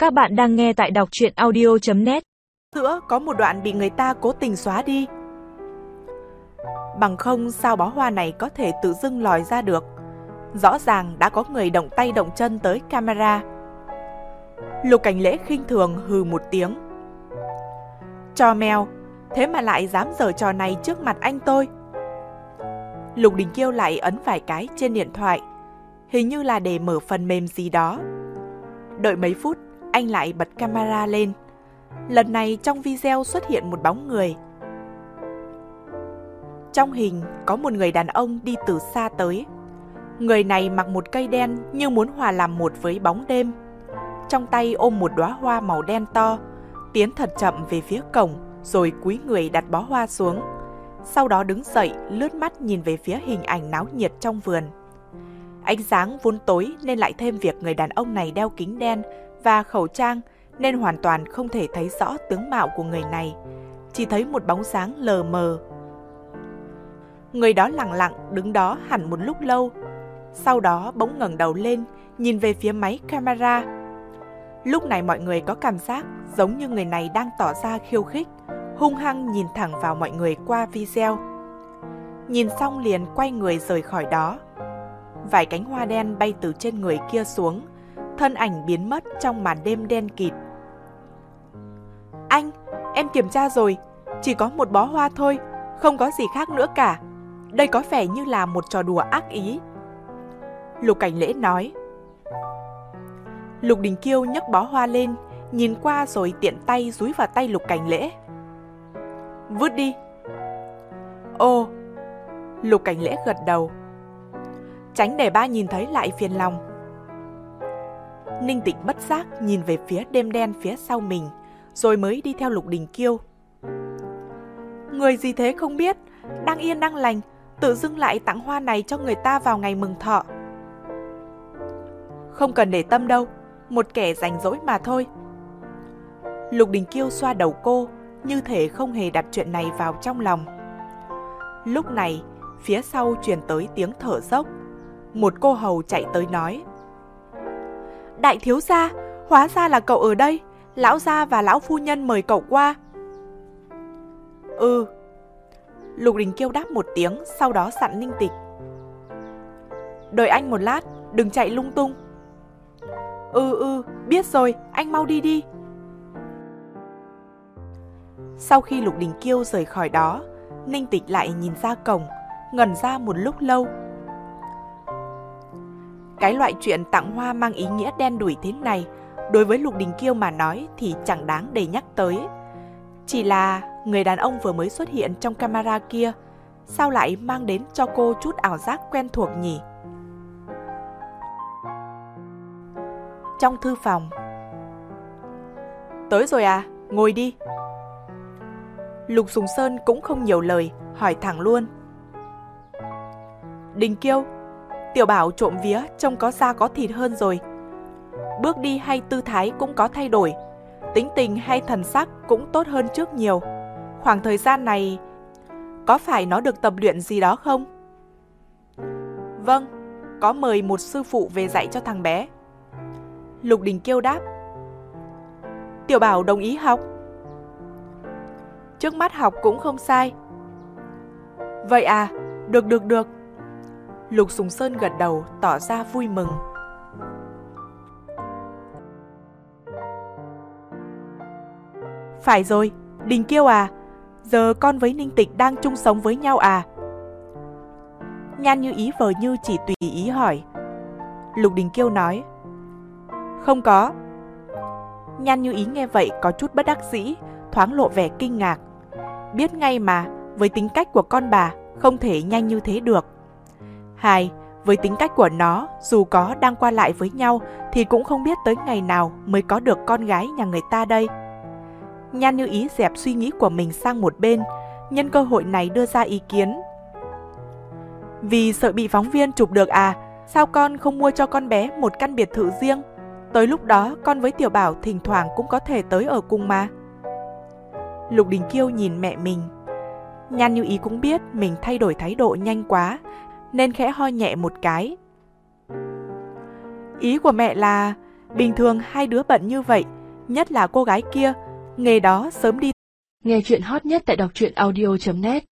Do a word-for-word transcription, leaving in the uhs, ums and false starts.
Các bạn đang nghe tại đọc truyện audio chấm net. Giữa có một đoạn bị người ta cố tình xóa đi. Bằng không sao bó hoa này có thể tự dưng lòi ra được. Rõ ràng đã có người động tay động chân tới camera. Lục Cảnh Lễ khinh thường hừ một tiếng. Trò mèo, thế mà lại dám giở trò này trước mặt anh tôi. Lục Đình Kiêu lại ấn vài cái trên điện thoại, hình như là để mở phần mềm gì đó. Đợi mấy phút, anh lại bật camera lên. Lần này trong video xuất hiện một bóng người. Trong hình có một người đàn ông đi từ xa tới. Người này mặc một cây đen như muốn hòa làm một với bóng đêm. Trong tay ôm một đóa hoa màu đen to, tiến thật chậm về phía cổng, rồi cúi người đặt bó hoa xuống. Sau đó đứng dậy, lướt mắt nhìn về phía hình ảnh náo nhiệt trong vườn. Ánh sáng vốn tối nên lại thêm việc người đàn ông này đeo kính đen và khẩu trang, nên hoàn toàn không thể thấy rõ tướng mạo của người này, chỉ thấy một bóng dáng lờ mờ. Người đó lặng lặng đứng đó hẳn một lúc lâu, sau đó bỗng ngẩng đầu lên, nhìn về phía máy camera. Lúc này mọi người có cảm giác giống như người này đang tỏ ra khiêu khích, hung hăng nhìn thẳng vào mọi người qua video. Nhìn xong liền quay người rời khỏi đó. Vài cánh hoa đen bay từ trên người kia xuống, thân ảnh biến mất trong màn đêm đen kịt. Anh, em kiểm tra rồi, chỉ có một bó hoa thôi, không có gì khác nữa cả. Đây có vẻ như là một trò đùa ác ý. Lục Cảnh Lễ nói. Lục Đình Kiêu nhấc bó hoa lên, nhìn qua rồi tiện tay dúi vào tay Lục Cảnh Lễ. Vứt đi. Ồ, Lục Cảnh Lễ gật đầu. Tránh để ba nhìn thấy lại phiền lòng. Ninh Tịch bất giác nhìn về phía đêm đen phía sau mình, rồi mới đi theo Lục Đình Kiêu. Người gì thế không biết, đang yên đang lành, tự dưng lại tặng hoa này cho người ta vào ngày mừng thọ. Không cần để tâm đâu, một kẻ rảnh rỗi mà thôi. Lục Đình Kiêu xoa đầu cô, như thể không hề đặt chuyện này vào trong lòng. Lúc này, phía sau truyền tới tiếng thở dốc. Một cô hầu chạy tới nói. Đại thiếu gia, hóa ra là cậu ở đây, lão gia và lão phu nhân mời cậu qua. Ừ. Lục Đình Kiêu đáp một tiếng, sau đó dặn Ninh Tịch. Đợi anh một lát, đừng chạy lung tung. Ừ ừ, biết rồi, anh mau đi đi. Sau khi Lục Đình Kiêu rời khỏi đó, Ninh Tịch lại nhìn ra cổng, ngẩn ra một lúc lâu. Cái loại chuyện tặng hoa mang ý nghĩa đen đủi thế này, đối với Lục Đình Kiêu mà nói thì chẳng đáng để nhắc tới. Chỉ là người đàn ông vừa mới xuất hiện trong camera kia, sao lại mang đến cho cô chút ảo giác quen thuộc nhỉ? Trong thư phòng. Tới rồi à, ngồi đi. Lục Sùng Sơn cũng không nhiều lời, hỏi thẳng luôn. Đình Kiêu, Tiểu Bảo trộm vía trông có da có thịt hơn rồi. Bước đi hay tư thái cũng có thay đổi, tính tình hay thần sắc cũng tốt hơn trước nhiều. Khoảng thời gian này, có phải nó được tập luyện gì đó không? Vâng, có mời một sư phụ về dạy cho thằng bé. Lục Đình Kiêu đáp. Tiểu Bảo đồng ý học? Trước mắt học cũng không sai. Vậy à, được được được. Lục Sùng Sơn gật đầu, tỏ ra vui mừng. Phải rồi, Đình Kiêu à, giờ con với Ninh Tịch đang chung sống với nhau à? Nhan Như Ý vờ như chỉ tùy ý hỏi. Lục Đình Kiêu nói. Không có. Nhan Như Ý nghe vậy có chút bất đắc dĩ, thoáng lộ vẻ kinh ngạc. Biết ngay mà, với tính cách của con bà, không thể nhanh như thế được. Hai, với tính cách của nó, dù có đang qua lại với nhau thì cũng không biết tới ngày nào mới có được con gái nhà người ta đây. Nhan Như Ý dẹp suy nghĩ của mình sang một bên, nhân cơ hội này đưa ra ý kiến. Vì sợ bị phóng viên chụp được à, sao con không mua cho con bé một căn biệt thự riêng? Tới lúc đó con với Tiểu Bảo thỉnh thoảng cũng có thể tới ở cùng mà. Lục Đình Kiêu nhìn mẹ mình. Nhan Như Ý cũng biết mình thay đổi thái độ nhanh quá, nên khẽ ho nhẹ một cái. Ý của mẹ là Bình thường hai đứa bận như vậy, nhất là cô gái kia, nghề đó sớm đi. Nghe chuyện hot nhất tại đọc truyện audio chấm net